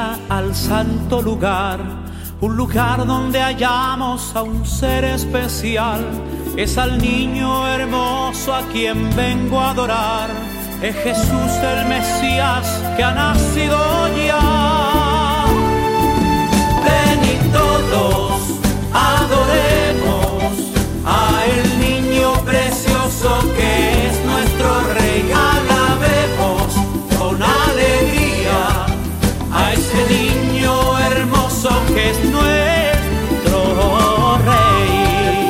alegría al santo lugar, un lugar donde hallamos a un ser especial. Es al niño hermoso a quien vengo a adorar. Es Jesús el Mesías que ha nacido ya. Venid todos, adoremos a el niño precioso que es nuestro Rey. Alabemos con alegría a ese niño hermoso que es nuestro Rey.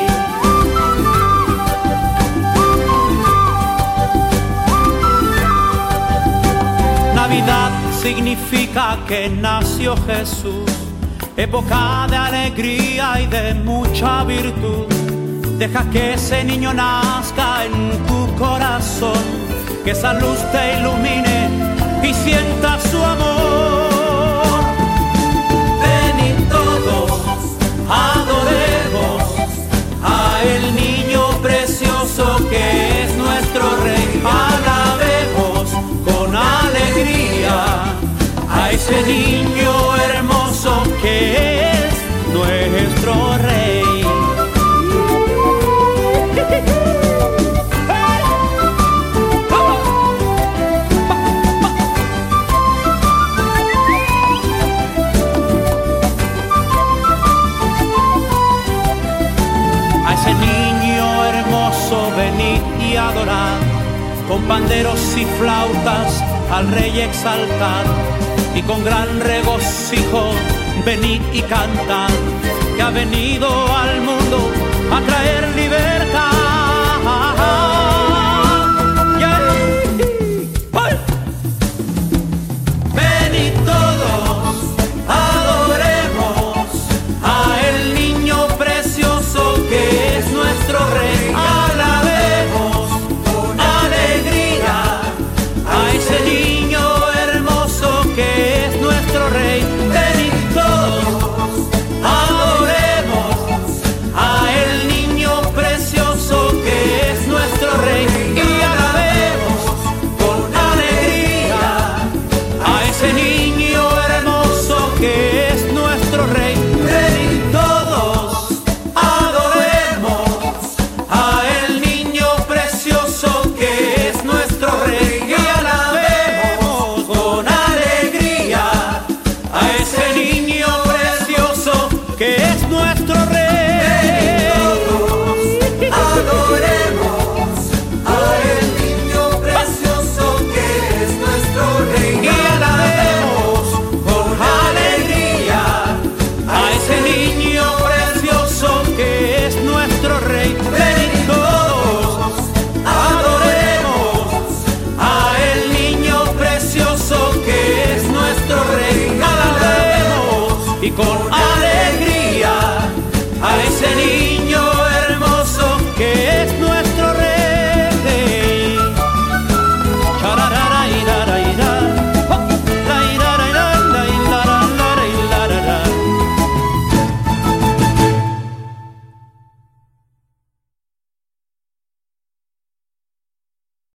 Navidad significa que nació Jesús, época de alegría y de mucha virtud. Deja que ese niño nazca en tu corazón, que esa luz te ilumine y sienta su amor. Venid todos, adoremos a el niño precioso que es nuestro Rey. Alabemos con alegría a ese niño hermoso que es nuestro Rey. A ese niño hermoso venid y adorad, con panderos y flautas al Rey exaltad, y con gran regocijo venid y cantad, que ha venido al mundo a traer